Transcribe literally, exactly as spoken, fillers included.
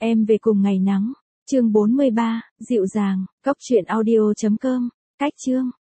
Em về cùng ngày nắng, chương bốn mươi ba, dịu dàng, góc truyện audio chấm com, cách chương.